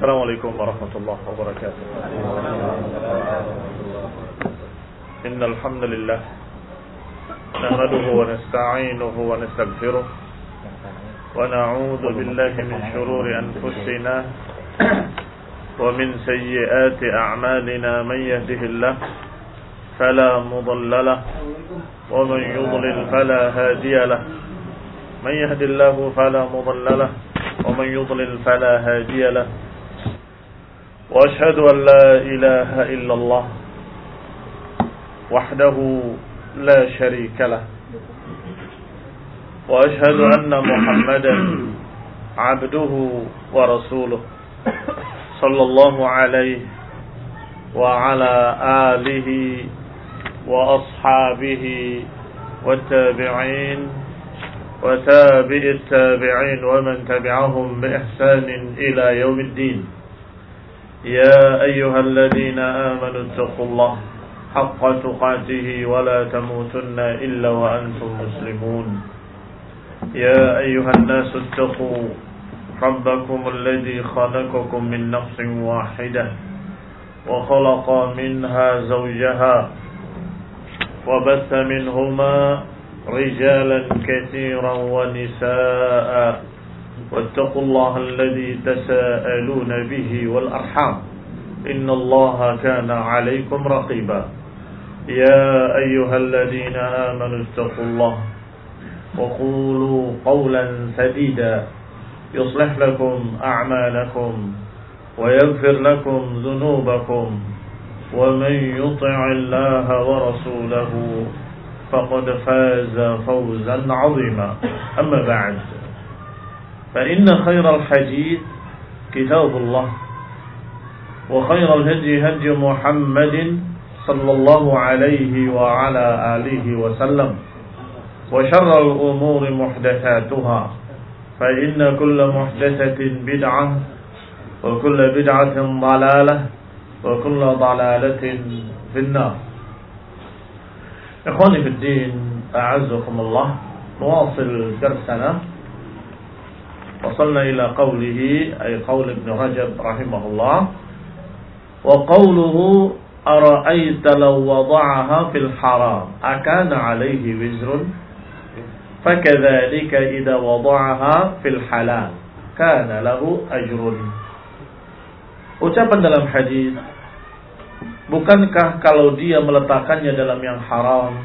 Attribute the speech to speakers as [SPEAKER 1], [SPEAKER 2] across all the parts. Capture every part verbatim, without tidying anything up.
[SPEAKER 1] Assalamualaikum warahmatullahi wabarakatuh. Innal hamdalillah nahmaduhu wa nasta'inuhu wa nastaghfiruh wa na'udzu billahi min shururi anfusina wa min sayyiati a'malina man yahdihillahu fala mudilla lahu wa man yudlil fala hadiya lahu man yahdihillahu fala mudilla lahu wa man yudlil fala hadiya lahu wa ashhadu an la ilaha illallah wahdahu la syarika lah wa ashhadu anna Muhammadan abduhu wa rasuluh sallallahu alaihi wa ala alihi wa ashabihi wa tabi'in wa tabi'it tabi'in wa man tabi'ahum bi ihsanin ila yaumiddin. Ya ayyuhalladzina amanu taqullaha haqqa tuqatih wa la tamutunna illa wa antum muslimun. Ya ayyuhan nasu taqu rabbakum alladzi khalaqakum min nafsin wahidah wa khalaqa minha zawjaha wa batha minhuma rijalan katsiran wa nisaa'a wattaqullaha alladzi tasaaluna bihi wal arham innallaha kana 'alaykum raqiba. Ya ayyuhalladzina amanu ittaqullaha wa qulu qawlan sadida yuslih lakum a'malakum wa yaghfir lakum dhunubakum wa man yuti'illaha wa rasulahu faqad faza fawzan 'azima. Amma ba'd, fa inna khayral hadits kitabullah wa khayral hadi hadi Muhammadin sallallahu alaihi wa ala alihi wa sallam wa syarral umuri muhdatsatuha fa inna kulla muhdatsatin bid'ah wa kulla bid'atin dhalalah wa kulla dhalalatin finnar. Ikhwani fid din, a'azzakumullah. Nuwasil darsana. Wasalna ila qawlihi ay qaul Ibn Rajab rahimahullah wa qawluhu ara'aita law wada'aha fil haram akana 'alayhi wizrun fakadzalika idza wada'aha fil halal kana lahu ajrun. Ucapan dalam hadis, bukankah kalau dia meletakkannya dalam yang haram,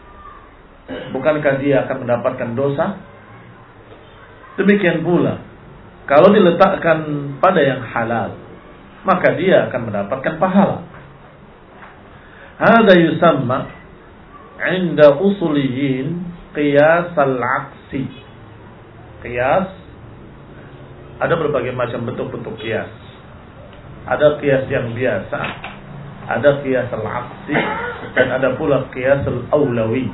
[SPEAKER 1] bukankah dia akan mendapatkan dosa? Demikian pula kalau diletakkan pada yang halal, maka dia akan mendapatkan pahala. Hada yusamma 'inda usuliyin qiyas al-'aksi. Qiyas, ada berbagai macam bentuk-bentuk qiyas. Ada qiyas yang biasa, ada qiyas al-'aksi, dan ada pula qiyas al-awlawi.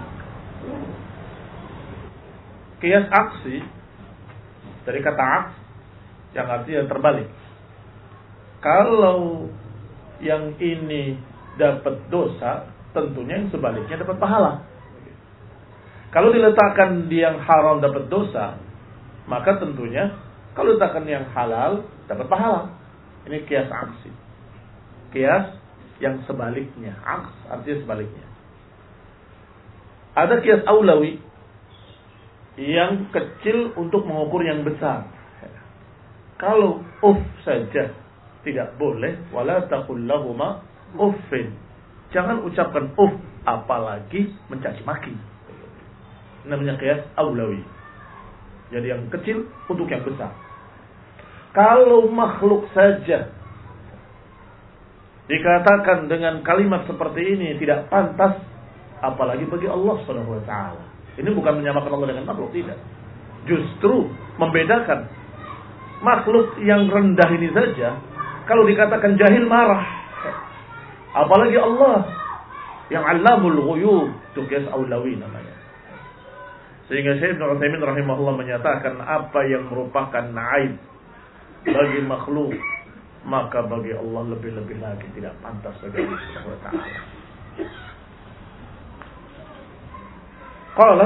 [SPEAKER 1] Qiyas aksi dari kata aks yang artinya terbalik. Kalau yang ini dapat dosa, tentunya yang sebaliknya dapat pahala. Kalau diletakkan di yang haram dapat dosa, maka tentunya kalau diletakkan yang halal dapat pahala. Ini qiyas aksi. Qiyas yang sebaliknya. Aks artinya sebaliknya. Ada qiyas aulawi yang kecil untuk mengukur yang besar. Kalau uff saja tidak boleh, wala taqul lahuma uffin. Jangan ucapkan uff, apalagi mencaci maki. Namanya qiyas aulawi. Jadi yang kecil untuk yang besar. Kalau makhluk saja dikatakan dengan kalimat seperti ini tidak pantas, apalagi bagi Allah Subhanahu wa taala. Ini bukan menyamakan Allah dengan makhluk, tidak. Justru membedakan makhluk yang rendah ini saja, kalau dikatakan jahil marah, apalagi Allah yang Allamul Ghuyub, itu qiyas aulawi namanya. Sehingga Syekh Ibnu Utsaimin rahimahullah menyatakan apa yang merupakan aib bagi makhluk, maka bagi Allah lebih-lebih lagi tidak pantas bagi Allah Subhanahu wa taala. Qala,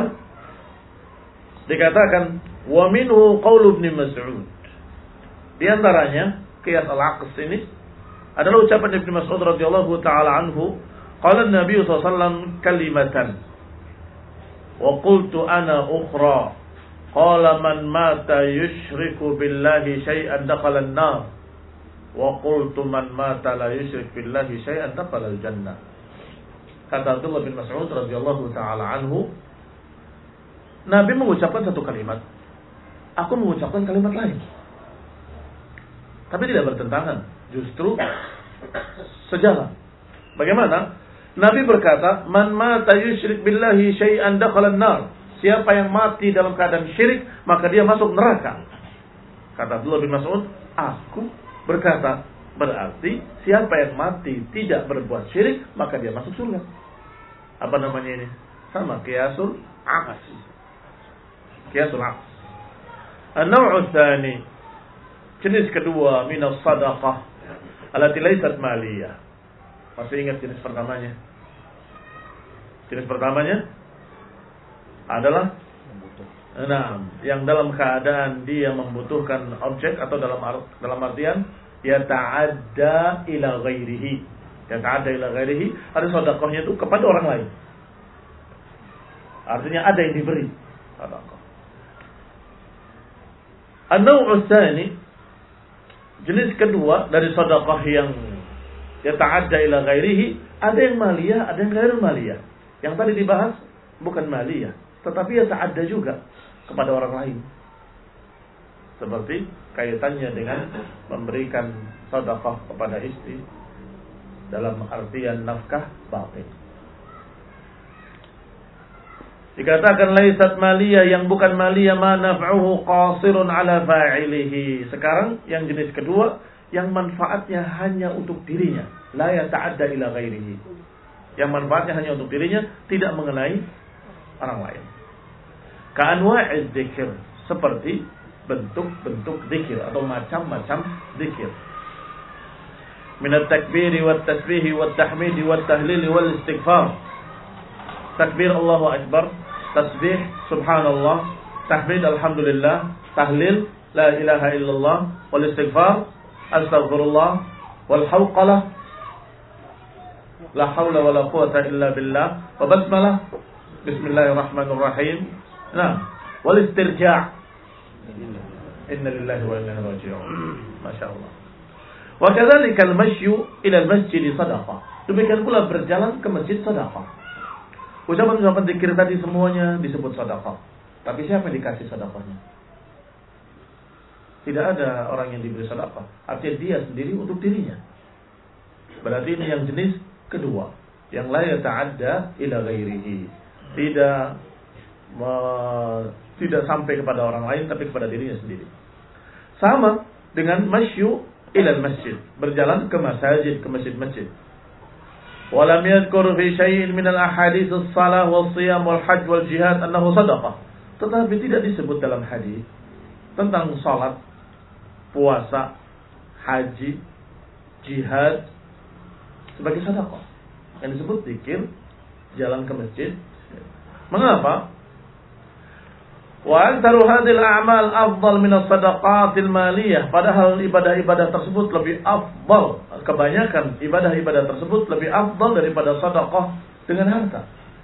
[SPEAKER 1] dikatakan wa minhu qaul Ibnu Mas'ud. Di antaranya qiyas al-aqs ini adalah ucapan Ibnu Mas'ud radhiyallahu taala anhu, qala an-nabiy sallallahu alaihi wasallam kalimatan wa qultu ana ukhra, qala man mata yushriku billahi syai'an dakhala an-nar wa qultu man mata la yushrik billahi syai'an dakhala al-jannah. Kata Abdullah bin Mas'ud radhiyallahu taala anhu, Nabi mengucapkan satu kalimat, aku mengucapkan kalimat lain. Tapi tidak bertentangan, justru sejalan. Bagaimana? Nabi berkata, man mata yusyrik billahi syai'an dakhala an-nar. Siapa yang mati dalam keadaan syirik, maka dia masuk neraka. Kata Abdullah bin Mas'ud, aku berkata, berarti siapa yang mati tidak berbuat syirik, maka dia masuk surga. Apa namanya ini? Sama, qiyasul aqs. Qiyasul aqs. An-naw'u tsani, jenis kedua minas sadaqah allati laysat maliyah. Masih ingat jenis pertamanya? Jenis pertamanya adalah nah, yang dalam keadaan dia membutuhkan objek atau dalam dalam artian yata'adda ila ghairihi. Yata'adda ila ghairihi, ada sedekahnya itu kepada orang lain. Artinya ada yang diberi sedekah. An-naw'u tsani, jenis kedua dari sedekah yang yata'adda ila ghairihi, ada yang maliyah, ada yang ghairul maliyah. Yang tadi dibahas bukan maliyah, tetapi yata'adda juga kepada orang lain. Seperti kaitannya dengan memberikan sedekah kepada istri dalam artian nafkah batin. Dikatakan laisat maliyah, yang bukan maliyah, ma naf'uhu qasirun ala fa'ilihi. Sekarang yang jenis kedua, yang manfaatnya hanya untuk dirinya, la yata'adda ila ghairihi. Yang manfaatnya hanya untuk dirinya, tidak mengenai orang lain. Ka'anwa'iz dzikir, seperti bentuk-bentuk zikir atau macam-macam zikir. Minat takbiri wat tasbihi wat tahmidi wat tahlili wal istighfar. Takbir Allahu Akbar, tasbih subhanallah, tahmid alhamdulillah, tahlil la ilaha illallah, wal istighfar astaghfirullah, wal hawqalah la hawla wala quwata illa billah, wa basmalah bismillahirrahmanirrahim. Nah, wal istirja' inna lillahi wa inna ilaihi raji'un. Masyaallah. Wa kadzalika al-mashyu ila al-masjid sadaqah. Demikian pula berjalan ke masjid sedekah. Ucapan-ucapan zikir tadi semuanya disebut sedekah. Tapi siapa yang dikasih sedekahnya? Tidak ada orang yang diberi sedekah. Artinya dia sendiri untuk dirinya. Berarti ini yang jenis kedua, yang la yata'adda ila ghairihi. Tidak me, tidak sampai kepada orang lain, tapi kepada dirinya sendiri. Sama dengan masyu ila masjid, berjalan ke masjid, ke masjid-masjid. Walam yadhkur fi syai'in min al-ahadits as-salah was-shiyam wal-hajj wal-jihad annahu sadaqah. Tetapi tidak disebut dalam hadis tentang salat, puasa, haji, jihad sebagai sedekah. Yang disebut zikir, jalan ke masjid. Mengapa? Wa antharu hadhil a'mal afdal min as-sadaqatil maliyah. Padahal ibadah-ibadah tersebut lebih afdal, kebanyakan ibadah-ibadah tersebut lebih afdal daripada sedekah dengan harta.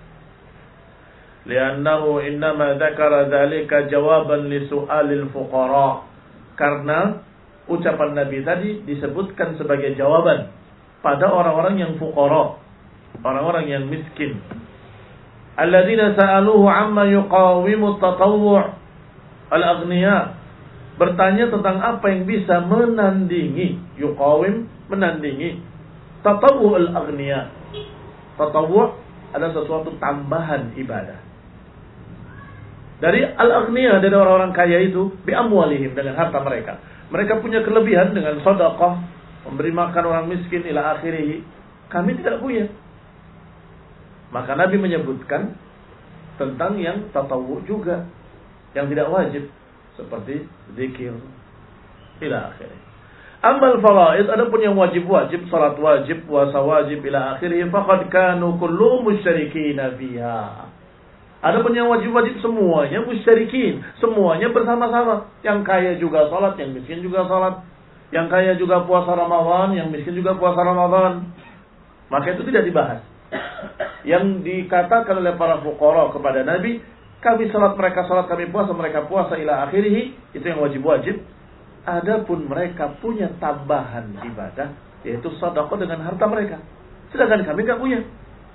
[SPEAKER 1] Li'annahu innama dzakara dzalika jawaban li su'alil fuqara. Karena ucapan Nabi tadi disebutkan sebagai jawaban pada orang-orang yang fuqara, orang-orang yang miskin. Alladzina sa'aluhu amma yuqawimu at-tatawwu' al-aghniya. Bertanya tentang apa yang bisa menandingi, yuqawim, menandingi tatawwu' al-aghniya. Tatawwu' adalah sesuatu tambahan ibadah. Dari al-aghniya, dari orang-orang kaya itu, bi amwalihim, dengan harta mereka. Mereka punya kelebihan dengan sedekah, memberi makan orang miskin ila akhirih. Kami tidak punya. Maka Nabi menyebutkan tentang yang tatawwu juga, yang tidak wajib, seperti zikir ila akhirih. Amal faraid, ada pun yang wajib-wajib, salat wajib, puasa wajib ila akhirih, faqad kanu kullu musyrikin fiha. Ada pun yang wajib-wajib semuanya musyrikin, semuanya bersama-sama. Yang kaya juga salat, yang miskin juga salat. Yang kaya juga puasa Ramadan, yang miskin juga puasa Ramadan. Maka itu tidak dibahas. Yang dikatakan oleh para fuqara kepada Nabi, kami salat mereka salat, kami puasa mereka puasa ila akhirih, itu yang wajib-wajib. Adapun mereka punya tambahan ibadah, yaitu sedekah dengan harta mereka. Sedangkan kami tidak punya.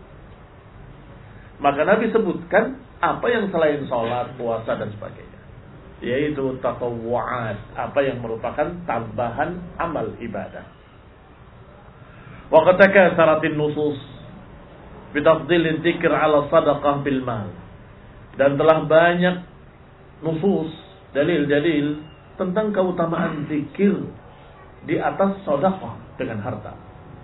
[SPEAKER 1] Maka Nabi sebutkan apa yang selain salat, puasa dan sebagainya. Yaitu tatawu'at, apa yang merupakan tambahan amal ibadah. Wa qad takasaratin nusus bi tafdhil dzikr 'ala shadaqah bil mal. Dan telah banyak nusus, dalil-dalil tentang keutamaan zikir di atas sedekah dengan harta.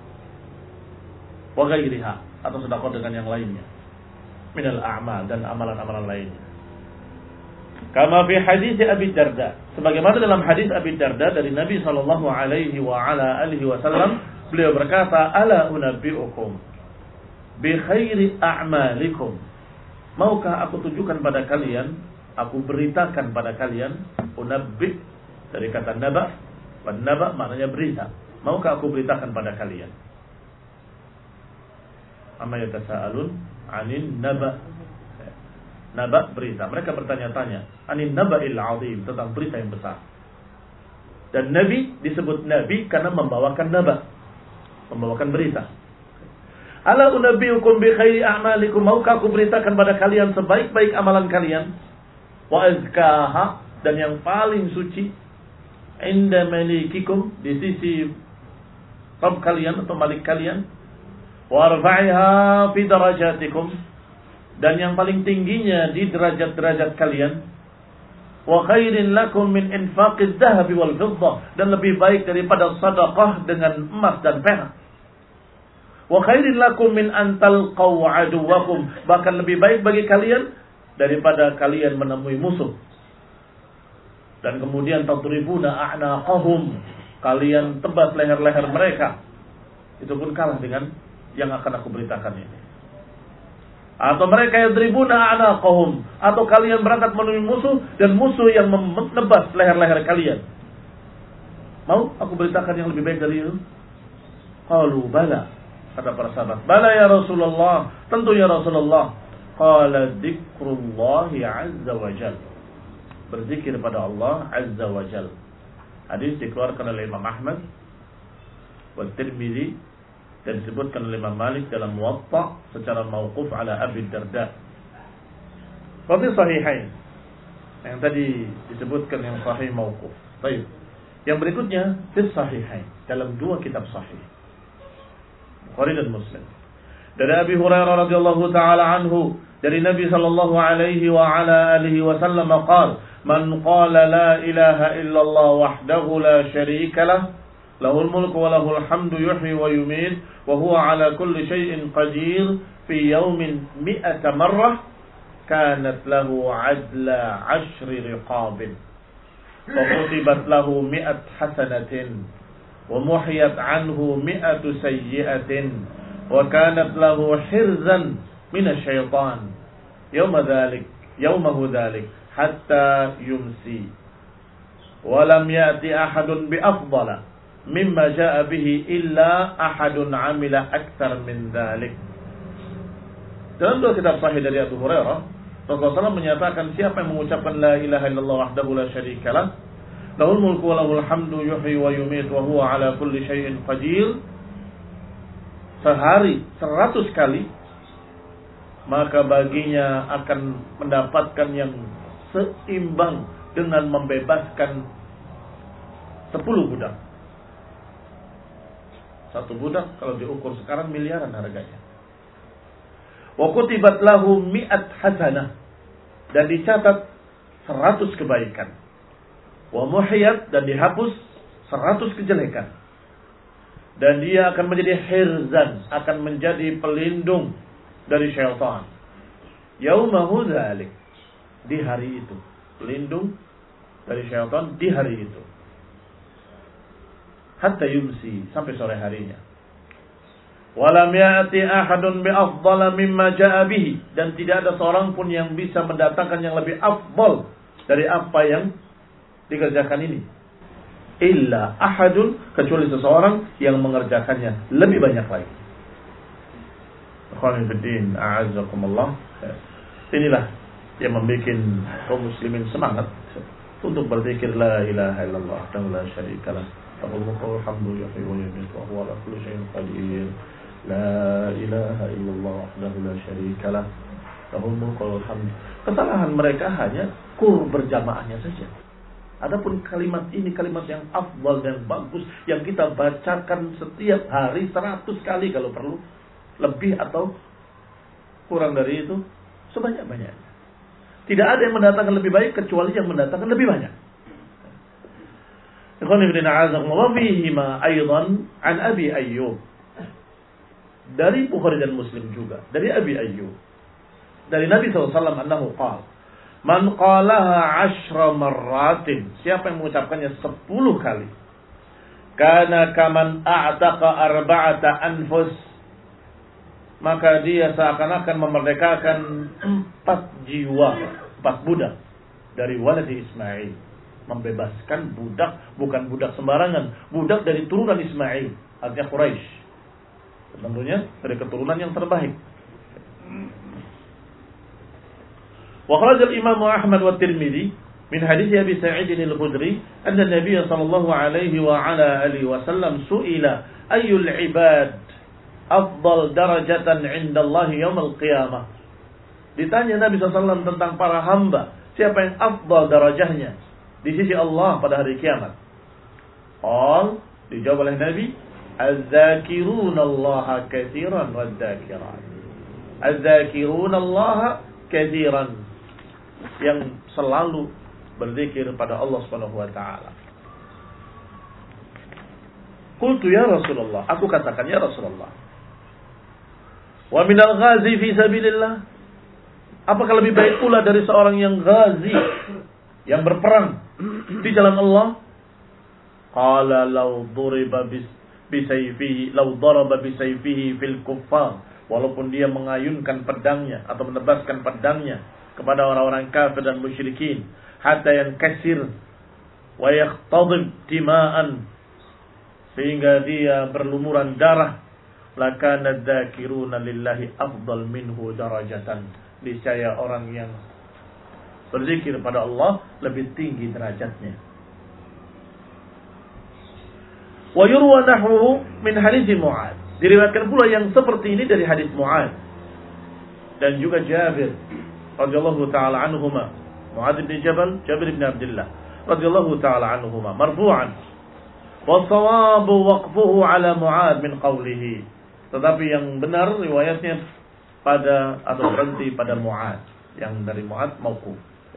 [SPEAKER 1] Wa ghairiha, atau sedekah dengan yang lainnya. Minal a'mal, dan amalan-amalan lainnya. Kama fi hadis Abi Darda, sebagaimana dalam hadis Abi Darda dari Nabi sallallahu alaihi wa ala alihi wasallam, beliau berkata, ala unabbiukum bi khairi a'malikum. Maukah aku tunjukkan pada kalian, aku beritakan pada kalian, unabbi dari kata naba, wan naba maknanya berita. Maukah aku beritakan pada kalian? Amma yatasaalun 'anil naba. Naba berita. Mereka bertanya-tanya, anin naba'il 'azim, tentang berita yang besar. Dan Nabi disebut Nabi karena membawakan naba, membawakan berita. Ala unabbiukum bi khairi a'malikum, maukah aku beritakan pada kalian sebaik-baik amalan kalian? Wa azkaha, dan yang paling suci, inda malikikum, di sisi Rabb kalian atau Malik kalian. Wa arfa'iha fi darajatikum, dan yang paling tingginya di derajat-derajat kalian. Wa khairin lakum min infaqiz zahabi wal fiddah, dan lebih baik daripada sedekah dengan emas dan perak. Wa khairin lakum min an talqaw aduwakum, bahkan lebih baik bagi kalian daripada kalian menemui musuh. Dan kemudian tadribuna a'naqahum, kalian tebas leher-leher mereka. Itu pun kalah dengan yang akan aku beritakan ini. Atau mereka yang dribuna a'naqahum, atau kalian berangkat menemui musuh dan musuh yang menebas leher-leher kalian. Mau aku beritakan yang lebih baik dari itu? Qalu bala, kata para sahabat. Bala ya Rasulullah, tentu ya Rasulullah. Qala dzikrullahi azza wa jal, berzikir pada Allah azza wa jal. Hadis dikeluarkan oleh Imam Ahmad wa Tirmidzi, dan disebutkan oleh Imam Malik dalam Muwatta secara mauquf ala Abi Darda. Wa fi sahihain, yang tadi disebutkan yang sahih mauquf. Baik. Yang berikutnya fi sahihain, dalam dua kitab sahih, Bukhari dan Muslim. Dari Abi Hurairah radhiyallahu taala anhu, dari Nabi sallallahu alaihi wa ala alihi wasallam qala, man qala la ilaha illallah wahdahu la syarika lah, lahul mulku wa lahul hamdu yuhyi wa yumiit wa huwa ala kulli syai'in qadir fi yawmin mi'ata marrah kanat lahu adla ashri riqabin wa kutibat lahu mi'at hasanatin wa muhiyat anhu mi'atu sayyi'atin wa kanat lahu hirzan minasyaitan yawma dhalik yawmahu dhalik hatta yumsi wa lam ya'ti ahadun bi afdala mimma jaa bihi illa ahadun amila aktsar min dzalik. Dalam dua kitab sahih dari Abu Hurairah, Rasulullah shallallahu alaihi wasallam menyatakan, siapa yang mengucapkan la ilaha illallah wahdahu la syarikalah, lahul mulku wa lahul hamdu yuhyi wa yumiit wa huwa ala kulli syai'in qadir, sehari seratus kali, maka baginya akan mendapatkan yang seimbang dengan membebaskan sepuluh budak. Satu budak kalau diukur sekarang miliaran harganya. Wa kutibat lahu mi'at hasanah, dan dicatat seratus kebaikan. Wa muhiyat, dan dihapus seratus kejelekan. Dan dia akan menjadi hirzan, akan menjadi pelindung dari syaitan. Yaumahu dzalik, di hari itu, pelindung dari syaitan di hari itu. Hatta yumsi, sampai sore harinya. Walam ya'ti ahadun bi afdala mimma ja'a bihi, dan tidak ada seorang pun yang bisa mendatangkan yang lebih afdal dari apa yang dikerjakan ini. illa ahadun, kecuali seseorang yang mengerjakannya lebih banyak lagi. Ikhwan fillah, a'azzakumullah. Inilah yang membuat kaum muslimin semangat untuk berzikir la ilaha illallah wahdahu la syarika lah, lahul mulku wal hamdu yuhyi wa yumiitu wa huwa ala kulli syai'in qadir. La ilaha illallah wahdahu la syarika lah, lahul mulku wal hamdu. Kesalahan mereka hanya kur berjamaahnya saja. Adapun kalimat ini kalimat yang afdal dan bagus yang kita bacakan setiap hari seratus kali kalau perlu, lebih atau kurang dari itu, sebanyak-banyaknya. Tidak ada yang mendatangkan lebih baik kecuali yang mendatangkan lebih banyak. Ikhwan fillah a'azakumullah, fihima aidan an Abi Ayyub. Dari Bukhari dan Muslim juga, dari Abi Ayyub, dari Nabi sallallahu alaihi wasallam annahu qala, man qalaha ashra marratin, siapa yang mengucapkannya sepuluh kali, kana kaman a'taqa arba'ata anfus, maka dia seakan-akan memerdekakan empat jiwa, empat budak dari waladi Ismail. Membebaskan budak, bukan budak sembarangan, budak dari turunan Ismail, artinya Quraisy. Tentunya dari keturunan yang terbaik. Wa kharaja al-Imam Ahmad wa Tirmidzi min hadits Abi Sa'id al-Khudri anna an-nabiy sallallahu alaihi wa ala alihi wasallam su'ila ayyul ibad afdal darajatan 'inda Allah yaum al-qiyamah. Ditanya Nabi sallallahu alaihi wasallam tentang para hamba, siapa yang afdal darajahnya di sisi Allah pada hari kiamat. Qal, dijawab oleh Nabi, az-zakiruna Allah katsiran waz-zakirat. Az-zakiruna Allah katsiran, yang selalu berzikir pada Allah Subhanahu wa taala. Qultu ya Rasulullah, aku katakan ya Rasulullah, wa minal ghazi fi sabilillah, apakah lebih baik pula dari seorang yang ghazi, yang berperang di jalan Allah? Qala law duriba bisayfihi law daraba bisayfihi fil kuffar, walaupun dia mengayunkan pedangnya atau menebaskan pedangnya kepada orang-orang kafir dan musyrikin, hatta yankasir wa yaqtadib dima'an, sehingga dia berlumuran darah, lakana dzakiruna lillahi afdal minhu darajatan, niscaya orang yang berzikir pada Allah lebih tinggi derajatnya. Wa yurwa nahwuhu min hadits Mu'adz, diriwayatkan pula yang seperti ini dari hadis Mu'adz dan juga Jabir radhiyallahu taala anhuma, Mu'adz bin Jabal, Jabir bin Abdullah radhiyallahu taala anhuma marfu'an, wa shawabu waqfuhu ala Mu'adz min qawlihi, tetapi yang benar riwayatnya pada atau berhenti pada Mu'adz, yang dari Mu'adz mauquf.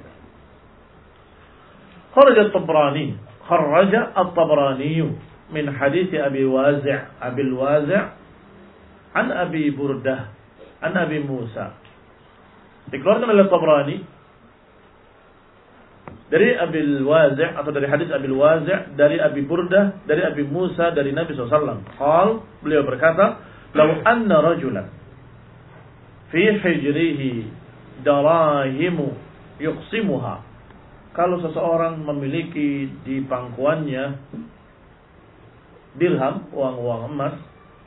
[SPEAKER 1] Kharaja at-Tabrani, kharaja at-Tabrani min hadits Abi Wazi' Abi Wazi' an Abi Burdah an Abi Musa. Dikeluarkan oleh Tabrani dari Abi Wazi' atau dari hadis Abi Wazi' dari Abi Burdah dari Abi Musa dari Nabi sallallahu alaihi wasallam. Qal, beliau berkata, "Law anna rajulan fi hijrihi darahimu yuqsimuha." Kalau seseorang memiliki di pangkuannya dirham, uang-uang emas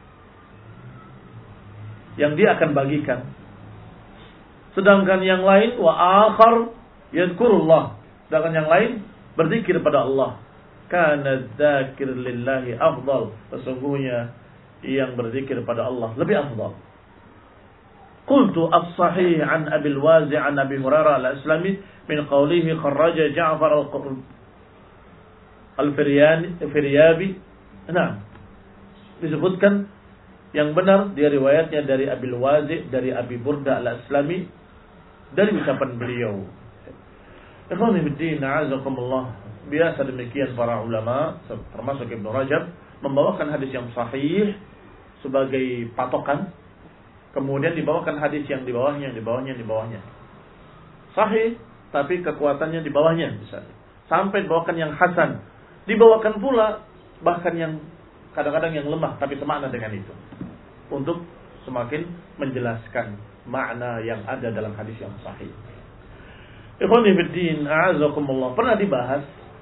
[SPEAKER 1] yang dia akan bagikan, sedangkan yang lain wa akhar yadhkurullah, sedangkan yang lain berzikir pada Allah, kana dzakir lillahi afdal, sesungguhnya yang berzikir pada Allah lebih afdal. Qultu as-sahih an Abi al-Wazi' an Abi Hurairah al-Aslami min qawlihi kharraja Ja'far al-Firyabi. Nah, disebutkan yang benar dia riwayatnya dari Abi al-Wazi' dari Abi Burda al-Aslami dari ucapan beliau. Ikhwan fillah, a'azakumullah. Biasa demikian para ulama termasuk Ibnu Rajab membawakan hadis yang sahih sebagai patokan, kemudian dibawakan hadis yang di bawahnya, di bawahnya, di bawahnya. Sahih, tapi kekuatannya di bawahnya misalnya. Sampai dibawakan yang hasan. Dibawakan pula bahkan yang kadang-kadang yang lemah, tapi semakna dengan itu. Untuk semakin menjelaskan makna yang ada dalam hadis yang sahih. Ikhwani fiddin, a'azakumullah. Pernah dibahas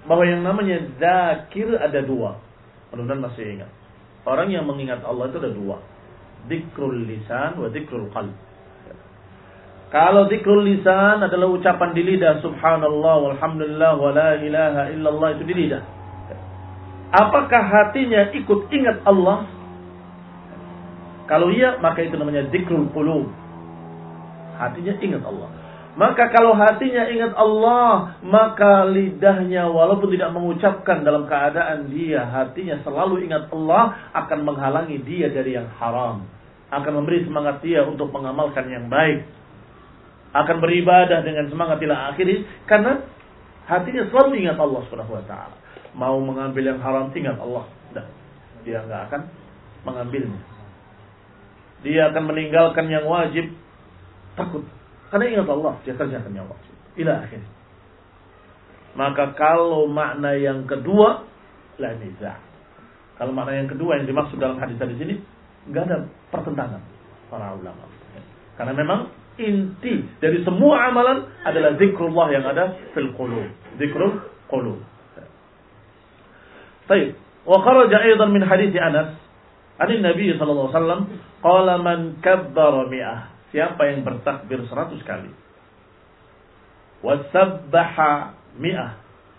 [SPEAKER 1] bahwa yang namanya zakir ada dua. Mudah-mudahan masih ingat. Orang yang mengingat Allah itu ada dua. Dzikrul lisan wa dzikrul qalb. Kalau dzikrul lisan adalah ucapan di lidah, subhanallah walhamdulillah wa la ilaha illallah, itu di lidah. Apakah hatinya ikut ingat Allah? Kalau iya, maka itu namanya dzikrul qulub. Hatinya ingat Allah. Maka kalau hatinya ingat Allah, maka lidahnya walaupun tidak mengucapkan, dalam keadaan dia hatinya selalu ingat Allah, akan menghalangi dia dari yang haram. Akan memberi semangat dia untuk mengamalkan yang baik. Akan beribadah dengan semangat ila akhirih, karena hatinya selalu ingat Allah Subhanahu wa taala. Mau mengambil yang haram, ingat Allah. Nah, dia enggak akan mengambilnya. Dia akan meninggalkan yang wajib, takut. Karena ingat Allah, dia kerjakan yang wajib. Ila akhir. Maka kalau makna yang kedua, la niza'. Kalau makna yang kedua yang dimaksud dalam hadis tadi sini, enggak ada pertentangan para ulama. Karena memang inti dari semua amalan adalah zikrullah yang ada fil qulub. Zikrul qulub. Baik. Wa kharaja aidan min hadis Anas, an Nabi sallallahu alaihi wasallam, qala man kabbara mi'ah. Siapa yang bertakbir seratus kali, wasabbaha mi'ah,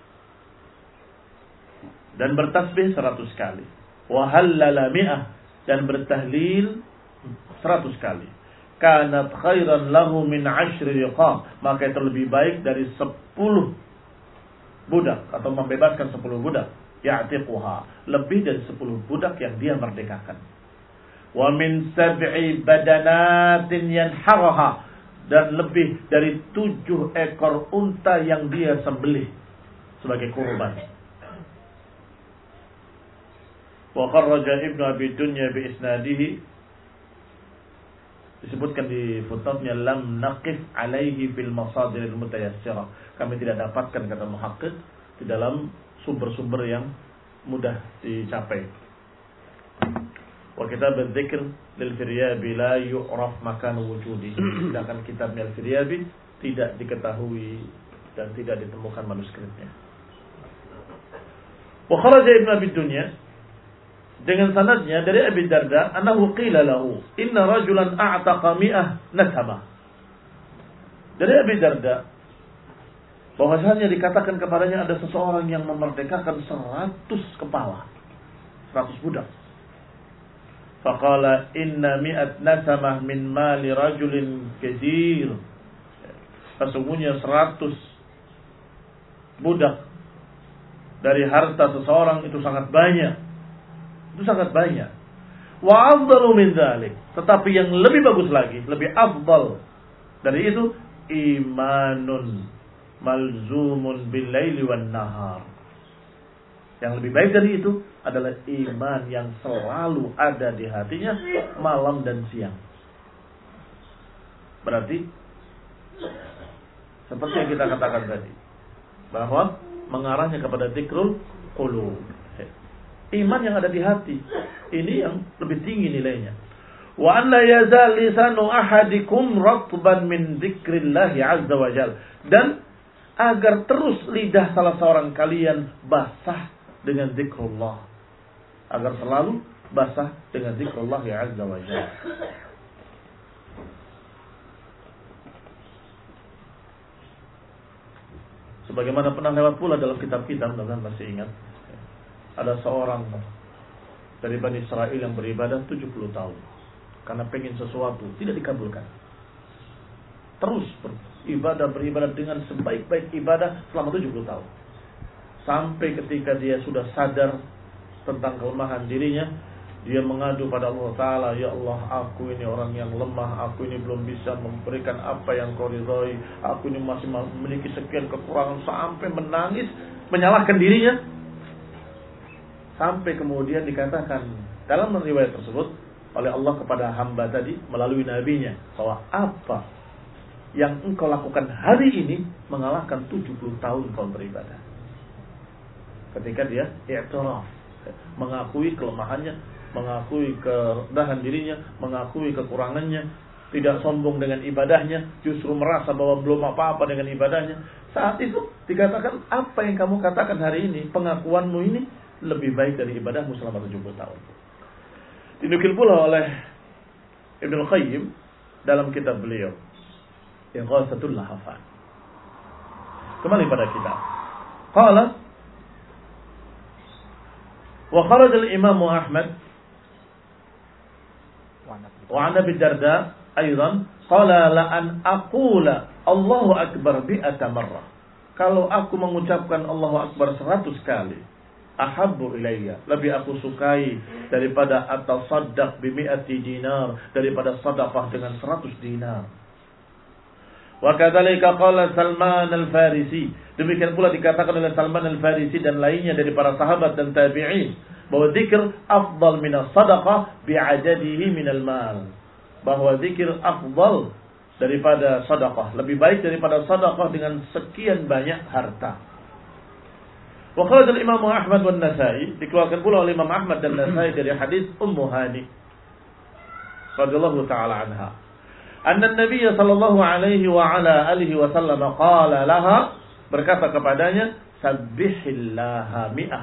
[SPEAKER 1] dan bertasbih seratus kali, wahallala mi'ah, dan bertahlil seratus kali, kanat khairan lahu min ashri riqab, maka itu lebih baik dari sepuluh budak, atau membebaskan sepuluh budak, ya'tiquha, lebih dari sepuluh budak yang dia merdekakan. Wa min sab'i badanatin yanharaha, dan lebih dari tujuh ekor unta yang dia sembelih sebagai kurban. Wa kharraja Ibnu Abi Dunya bi isnadihi, disebutkan di footnote-nya, lam naqif alaihi fil masadir al mutayassirah. Kami tidak dapatkan, kata muhaqqiq, di dalam sumber-sumber yang mudah dicapai. Wa kitab al-dzikr lil Firyabi la yu'raf makan wujudi. Sedangkan kitab al-Firyabi tidak diketahui dan tidak ditemukan manuskripnya. Wa kharaja Ibnu Abi Dunya dengan sanadnya dari Abi Darda, annahu qila lahu inna rajulan a'taqa mi'ah nasama. Dari Abi Darda bahwasanya dikatakan kepadanya ada seseorang yang memerdekakan seratus kepala, seratus budak. Faqala inna mi'at nasamah min mali rajulin katsir. Sesungguhnya seratus budak dari harta seseorang itu sangat banyak. Itu sangat banyak. Wa afdalu min dzalik, tetapi yang lebih bagus lagi, lebih afdal dari itu, imanun malzumun bil laili wan nahar. Yang lebih baik dari itu adalah iman yang selalu ada di hatinya malam dan siang. Berarti seperti yang kita katakan tadi, bahwa mengarahnya kepada dzikrul qulub. Iman yang ada di hati, ini yang lebih tinggi nilainya. Wa an la yazal lisanu ahadikum ratban min dzikrillah azza wa jalla. Dan agar terus lidah salah seorang kalian basah dengan zikrullah, agar selalu basah dengan zikrullah ya azza wa jalla. Sebagaimana pernah lewat pula dalam kitab-kitab, dan masih ingat, ada seorang dari Bani Israel yang beribadah tujuh puluh tahun karena pengen sesuatu, tidak dikabulkan. Terus beribadah beribadah dengan sebaik-baik ibadah selama tujuh puluh tahun. Sampai ketika dia sudah sadar tentang kelemahan dirinya, dia mengadu pada Allah Ta'ala, ya Allah, aku ini orang yang lemah, aku ini belum bisa memberikan apa yang kau ridhoi, aku ini masih memiliki sekian kekurangan, sampai menangis, menyalahkan dirinya. Sampai kemudian dikatakan dalam riwayat tersebut oleh Allah kepada hamba tadi melalui nabinya, bahwa apa yang engkau lakukan hari ini mengalahkan tujuh puluh tahun kau beribadah. Ketika dia i'tiraf, mengakui kelemahannya, mengakui kerendahan dirinya, mengakui kekurangannya, tidak sombong dengan ibadahnya, justru merasa bahwa belum apa-apa dengan ibadahnya, Saat itu dikatakan, apa yang kamu katakan hari ini, pengakuanmu ini lebih baik dari ibadahmu selama tujuh puluh tahun. Dinukil pula oleh Ibnu Qayyim dalam kitab beliau Ighatsatul Lahafan. Kembali pada kita. Qala wa kharaja al-Imam Ahmad wa an Abi Darda aidan qala la an aqula Allahu akbar bi'ata marrah. Kalau aku mengucapkan Allahu akbar seratus kali, ahabbu ilayya, lebih aku sukai daripada atasaddaq bi mi'ati dinar, daripada sedekah dengan seratus dinar. Wa kadzalika qala Salman al-Farisi, demikian pula dikatakan oleh Salman al-Farisi dan lainnya dari para sahabat dan tabi'in bahwa zikir afdal min as-sadaqah bi'adadihi min al-mal, bahwa zikir afdal daripada sedekah, lebih baik daripada sedekah dengan sekian banyak harta. Wa qala al-Imam Ahmad wan Nasa'i, dikeluarkan pula oleh Imam Ahmad dan Nasa'i dari hadis Ummu Hani radhiyallahu taala anha, anna Nabi sallallahu alaihi wa ala alihi wa sallam qala laha, berkata kepadanya, sabbihillaha mi'ah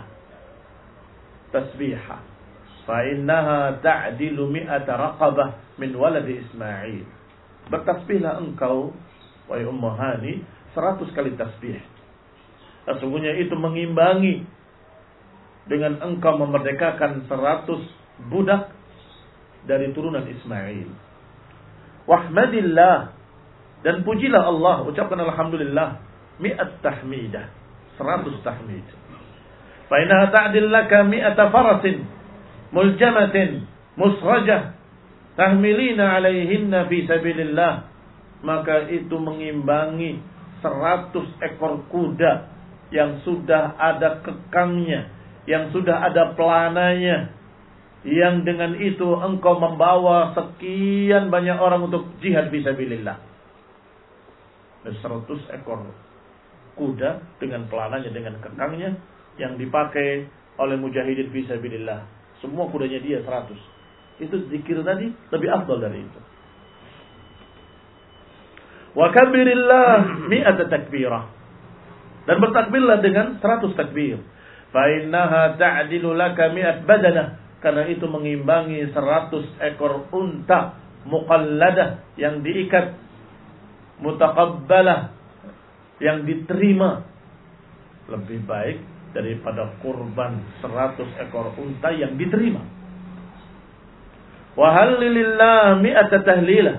[SPEAKER 1] tasbihah fa innaha ta'dilu mi'ata raqabah min waladi Ismail. Bertasbihlah engkau, wahai Ummu Hani, seratus kali tasbih. Sesungguhnya itu mengimbangi dengan engkau memerdekakan seratus budak dari turunan Ismail. Wahmadillah, dan pujilah Allah, ucapkan alhamdulillah, mi'at tahmidah, seratus tahmid. Fa innaha ta'dil laka mi'ata farasin muljamatin musrajah tahmilina alaihinna fi sabilillah, maka itu mengimbangi seratus ekor kuda yang sudah ada kekangnya, yang sudah ada pelananya, yang dengan itu engkau membawa sekian banyak orang untuk jihad fi sabilillah. seratus ekor kuda dengan pelananya, dengan kekangnya, yang dipakai oleh mujahidin fi sabilillah. Semua kudanya dia seratus. Itu zikir tadi lebih afdal dari itu. Wa kabbirillah mi'ata takbirah, dan bertakbirlah dengan seratus takbir. Fa innaha ta'dilu laka mi'at badanah, karena itu mengimbangi seratus ekor unta muqalladah, yang diikat, mutaqabbalah, yang diterima, lebih baik daripada kurban seratus ekor unta yang diterima. Wa hallilillah mi'ata tahlilah,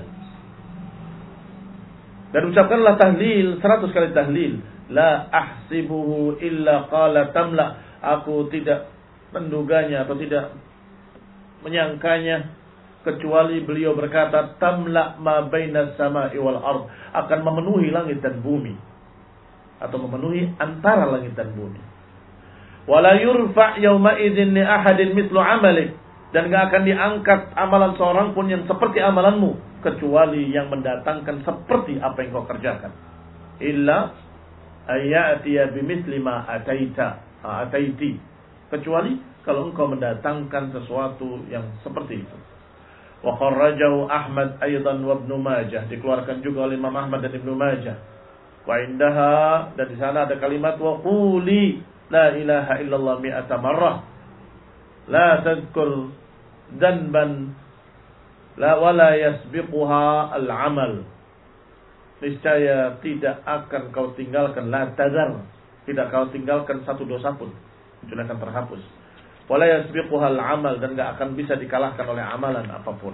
[SPEAKER 1] dan ucapkanlah tahlil seratus kali tahlil. La ahsibuhu illa qala tamla, aku tidak menduganya atau tidak menyangkanya kecuali beliau berkata, tamla ma bainas sama'i wal ard, akan memenuhi langit dan bumi, atau memenuhi antara langit dan bumi. Wala yurfa' yauma idzin li ahadin mithlu amalik, dan gak akan diangkat amalan seorang pun yang seperti amalanmu, kecuali yang mendatangkan seperti apa yang kau kerjakan. Illa ayyatiya bimithli ma ataita ataiti, kecuali kalau engkau mendatangkan sesuatu yang seperti itu. Wa kharrajahu Ahmad aidan wa Ibnu Majah, dikeluarkan juga oleh Imam Ahmad dan Ibnu Majah. Wa indaha, dan di sana ada kalimat wa quli la ilaha illallah mi'ata marrah la tadhkur dzanban la wala yasbiquha al-amal. Niscaya tidak akan kau tinggalkan, la tadar, tidak kau tinggalkan satu dosa pun, kecuali akan terhapus. Wala yasbiquha al-amal, dan enggak akan bisa dikalahkan oleh amalan apapun.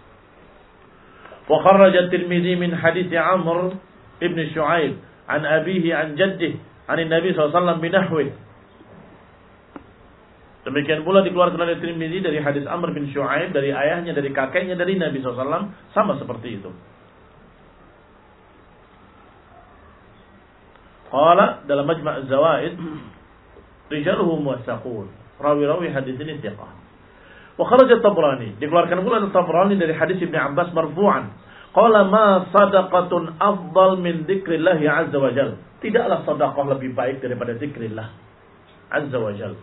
[SPEAKER 1] Wa kharraja at-Tirmidzi min hadits Amr ibn Shu'aib an abihi an jaddihi an Nabi sallallahu alaihi wasallam binahwi. Demikian pula dikeluarkan oleh Tirmidzi dari hadis Amr bin Shu'aib dari ayahnya, dari kakeknya, dari Nabi sallallahu alaihi wasallam, sama seperti itu. Qala dalam Majma' Az-Zawaid, rijaluhu muwaththaqun, rawi-rawi hadis ini thiqah. Wa kharaja At-Tabrani, dikeluarkan pula At-Tabrani dari hadis Ibnu Abbas marfu'an, qala ma sadaqatun afdal min dzikrillah azza wa jalla, tidaklah sedekah lebih baik daripada zikrillah azza wa jalla.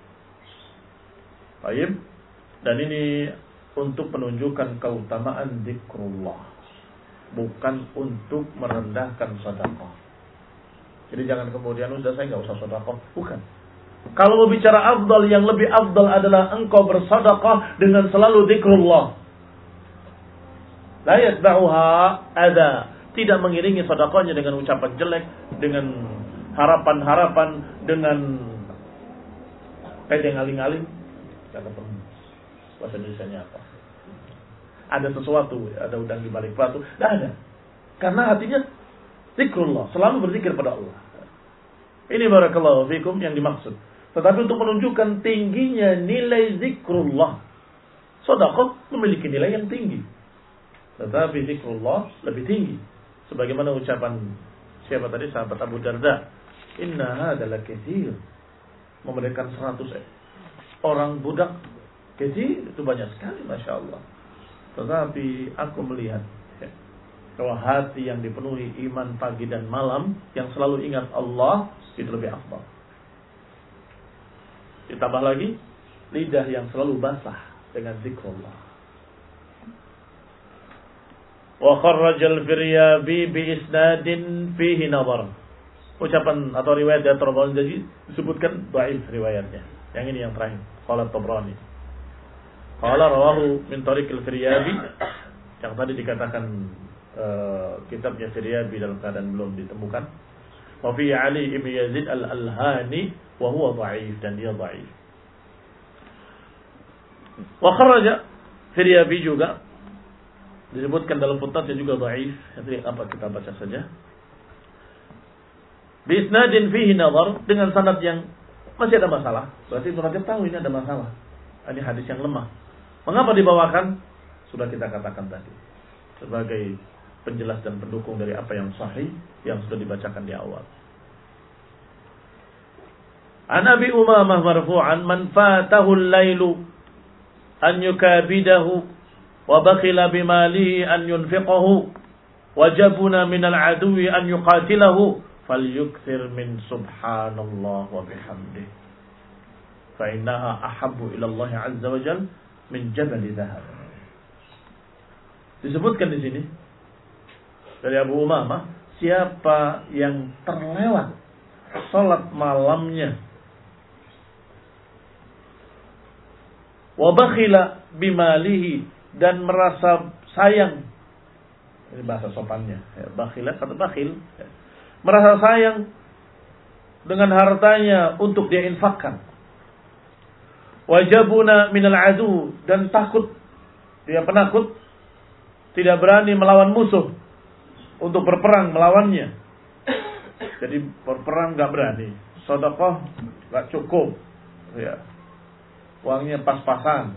[SPEAKER 1] Baik, dan ini untuk menunjukkan keutamaan zikrullah, bukan untuk merendahkan sedekah. Jadi jangan kemudian udah saya nggak usah sedekah. Bukan. Kalau mau bicara afdal, yang lebih afdal adalah engkau bersedekah dengan selalu zikrullah. La yatba'uha adza. Tidak mengiringi sedekahnya dengan ucapan jelek, dengan harapan-harapan, dengan pedeng aling-aling. Kata teman, bahasa Indonesianya apa? Ada sesuatu, ada udang di balik batu. Tidak ada. Karena hatinya zikrullah, selalu berzikir pada Allah. Ini barakallahu fikum yang dimaksud. Tetapi untuk menunjukkan tingginya nilai zikrullah, sedekah memiliki nilai yang tinggi. Tetapi zikrullah lebih tinggi. Sebagaimana ucapan siapa tadi, sahabat Abu Darda, inna hadza lakatsir. Memberikan seratus orang budak, katsir itu banyak sekali, masya Allah. Tetapi aku melihat bahwa hati yang dipenuhi iman pagi dan malam, yang selalu ingat Allah, itu lebih afdal. Ditambah lagi, lidah yang selalu basah dengan zikrullah. Wa kharrajal Firyabi bi isnadin fihi nazar. Ucapan atau riwayat dari Tabrani jadi disebutkan dhaif riwayatnya. Yang ini yang terakhir, qala Tabrani. Qala rawahu min tariq al-Firyabi, yang tadi dikatakan uh, kitabnya Firyabi dalam keadaan belum ditemukan. Wa fi Ali ibn Yazid al-Alhani wa huwa dhaif, dan dia dhaif. Wa kharaja Firyabi juga disebutkan dalam footnote juga dhaif. Nanti apa kita baca saja. Bi isnadin fihi nazar, dengan sanad yang masih ada masalah. Berarti Ibnu Rajab tahu ini ada masalah. Ini hadis yang lemah. Mengapa dibawakan? Sudah kita katakan tadi. Sebagai penjelas dan pendukung dari apa yang sahih yang sudah dibacakan di awal. An Abi Umamah marfu'an, man fatahu al-lailu an yukabidahu wa bakhila bimalihi an yunfiqahu wa jabuna min al-aduwi an yuqatilahu falyukthir min subhanallah wa bihamdihi fa innaha ahabbu ila Allah azza wa jalla min jabal dhahab. Disebutkan di sini dari Abu Umamah, siapa yang terlewat salat malamnya wa bakhila bimalihi, dan merasa sayang, ini bahasa sopannya ya, bakhila kata bakhil ya, merasa sayang dengan hartanya untuk dia infakkan. Wajabuna minal adu, dan takut, dia penakut, tidak berani melawan musuh untuk berperang melawannya. Jadi berperang gak berani, sedekah gak cukup ya, uangnya pas-pasan.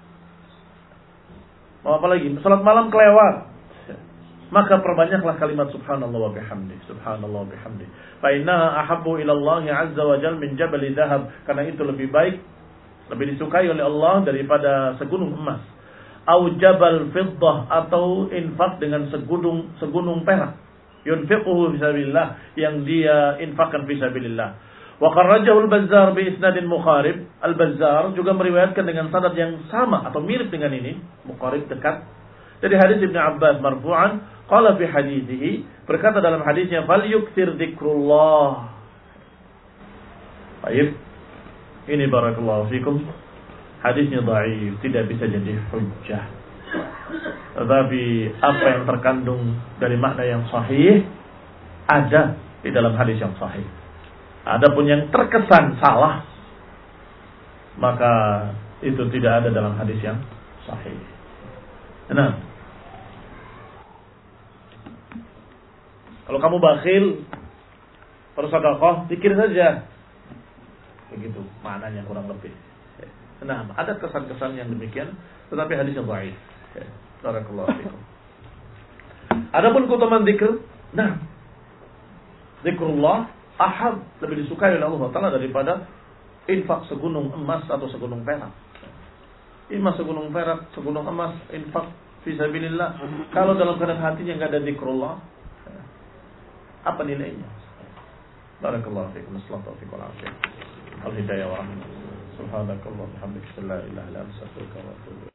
[SPEAKER 1] Mau apa lagi? Salat malam kelewat. Maka perbanyaklah kalimat subhanallah wa bihamdi, subhanallah wa bihamdi. Fa innaha ahabbu ila Allah azza wa jalla min jabal dhahab, karena itu lebih baik, lebih disukai oleh Allah daripada segunung emas. Au jabal fiddah, atau infak dengan segunung segunung perak. Yunfiquhu fisabilillah, yang dia infakkan fisabilillah. Wa kharrajahu al-Bazzar bi isnadin mukharib. Al-Bazzar juga meriwayatkan dengan sanad yang sama atau mirip dengan ini, mukharib, dekat. Dari hadis Ibnu Abbas marfu'an, qala fi hadithihi, berkata dalam hadisnya, fal yukthir dzikrullah. Baik. Ini barakallahu fikum. Hadisnya dhaif, tidak bisa jadi hujjah. Tetapi apa yang terkandung dari makna yang sahih ada di dalam hadis yang sahih. Adapun yang terkesan salah, maka itu tidak ada dalam hadis yang sahih. Nah, kalau kamu bakhil bersedekah, pikir saja. Begitu maknanya kurang lebih. Nah, ada kesan-kesan yang demikian, tetapi hadisnya dhaif. Barakallahu fikum. Adapun keutamaan zikir, nah, zikrullah ahad, lebih disukai oleh Allah Taala daripada infak segunung emas atau segunung perak. Emas segunung perak, segunung emas, infak fisabilillah. Kalau dalam keadaan hatinya enggak ada zikrullah, apa nilainya? Barakallahu fikum. Assalamualaikum warahmatullahi wabarakatuh. Al-hidayah wa rahmatullahi. Subhanakallah wa bihamdika, la ilaha illa anta, astaghfiruka wa atubu ilaik.